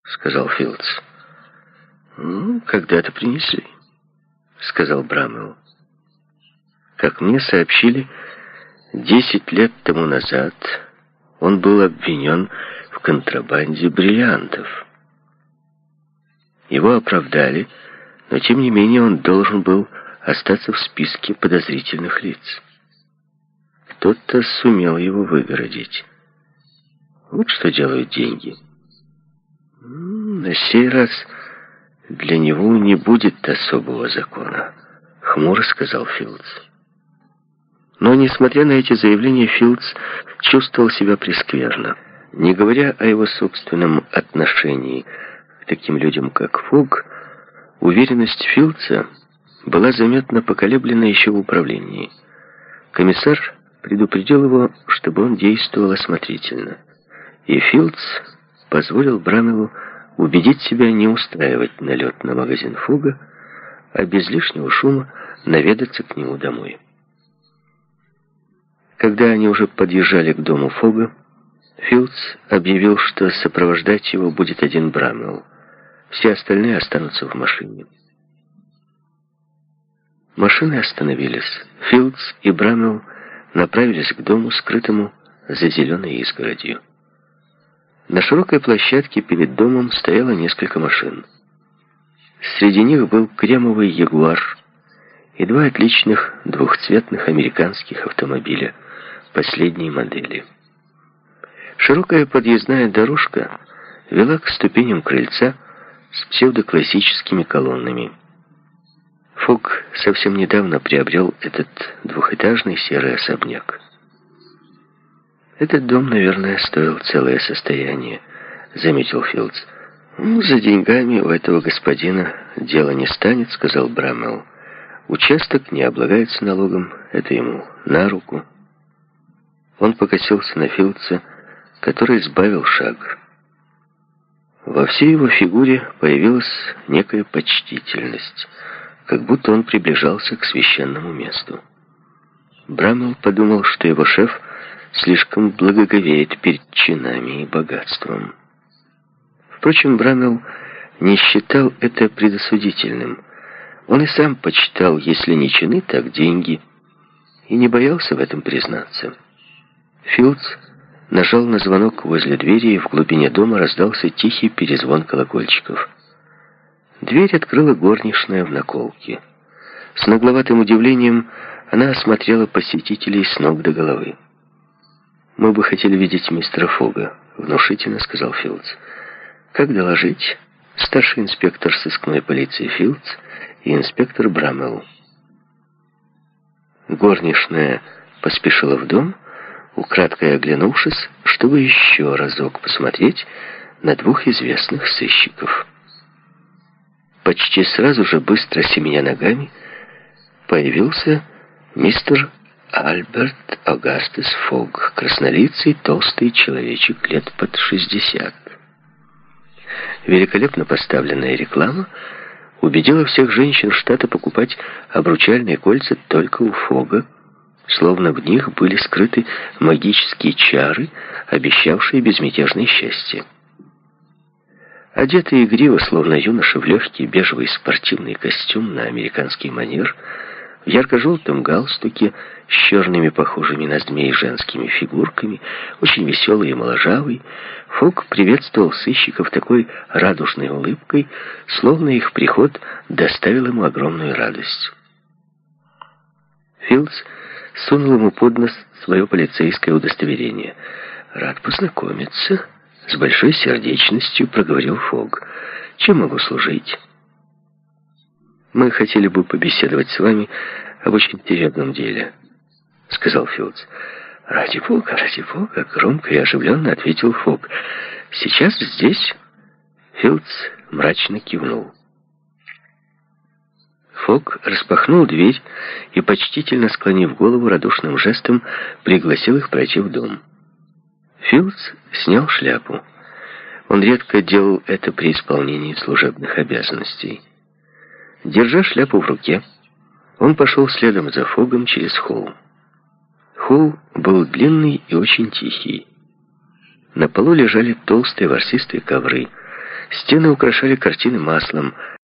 сказал Филдс. «Когда-то принесли», — сказал Брамвелл. «Как мне сообщили, 10 лет тому назад он был обвинен в контрабанде бриллиантов. Его оправдали, но тем не менее он должен был остаться в списке подозрительных лиц. Кто-то сумел его выгородить. Вот что делают деньги. На сей раз для него не будет особого закона», — хмуро сказал Филдс. Но, несмотря на эти заявления, Филдс чувствовал себя прескверно. Не говоря о его собственном отношении к таким людям, как Фогг, уверенность Филдса была заметно поколеблена еще в управлении. Комиссар предупредил его, чтобы он действовал осмотрительно, и Филдс позволил Брамвеллу убедить себя не устраивать налет на магазин Фогга, а без лишнего шума наведаться к нему домой. Когда они уже подъезжали к дому Фогга, Филдс объявил, что сопровождать его будет один Брамвелл. Все остальные останутся в машине. Машины остановились. Филдс и Брамвелл направились к дому, скрытому за зеленой изгородью. На широкой площадке перед домом стояло несколько машин. Среди них был кремовый Ягуар и 2 отличных двухцветных американских автомобиля последней модели. Широкая подъездная дорожка вела к ступеням крыльца с псевдоклассическими колоннами. Фогг совсем недавно приобрел этот двухэтажный серый особняк. «Этот дом, наверное, стоил целое состояние», — заметил Филдс. «За деньгами у этого господина дело не станет», — сказал Брамвелл. «Участок не облагается налогом, это ему на руку». Он покосился на Филдса, который сбавил шаг. Во всей его фигуре появилась некая почтительность, как будто он приближался к священному месту. Брамвелл подумал, что его шеф слишком благоговеет перед чинами и богатством. Впрочем, Брамвелл не считал это предосудительным. Он и сам почитал, если не чины, так деньги, и не боялся в этом признаться. Филдс нажал на звонок возле двери, и в глубине дома раздался тихий перезвон колокольчиков. Дверь открыла горничная в наколке. С нагловатым удивлением она осмотрела посетителей с ног до головы. «Мы бы хотели видеть мистера Фогга», — внушительно сказал Филдс. «Как доложить?» Старший инспектор сыскной полиции Филдс и инспектор Брамвелл. Горничная поспешила в дом, украдкой оглянувшись, чтобы еще разок посмотреть на 2 известных сыщиков. Почти сразу же, быстро семеня ногами, появился мистер Альберт Агастес Фогг, краснолицый, толстый человечек лет под 60. Великолепно поставленная реклама убедила всех женщин штата покупать обручальные кольца только у Фогга, словно в них были скрыты магические чары, обещавшие безмятежное счастье. Одетый игриво, словно юноша, в легкий бежевый спортивный костюм на американский манер, в ярко-желтом галстуке с черными, похожими на змей женскими фигурками, очень веселый и моложавый, Фогг приветствовал сыщиков такой радужной улыбкой, словно их приход доставил ему огромную радость. Филдс сунул ему под нос свое полицейское удостоверение. «Рад познакомиться», — с большой сердечностью проговорил Фогг. «Чем могу служить?» «Мы хотели бы побеседовать с вами об очень серьезном деле», — сказал Филдс. ради Бога», — громко и оживленно ответил Фогг. «Сейчас здесь?» Филдс мрачно кивнул. Фогг распахнул дверь и, почтительно склонив голову, радушным жестом пригласил их пройти в дом. Филдс снял шляпу. Он редко делал это при исполнении служебных обязанностей. Держа шляпу в руке, он пошел следом за Фоггом через холл. Холл был длинный и очень тихий. На полу лежали толстые ворсистые ковры. Стены украшали картины маслом.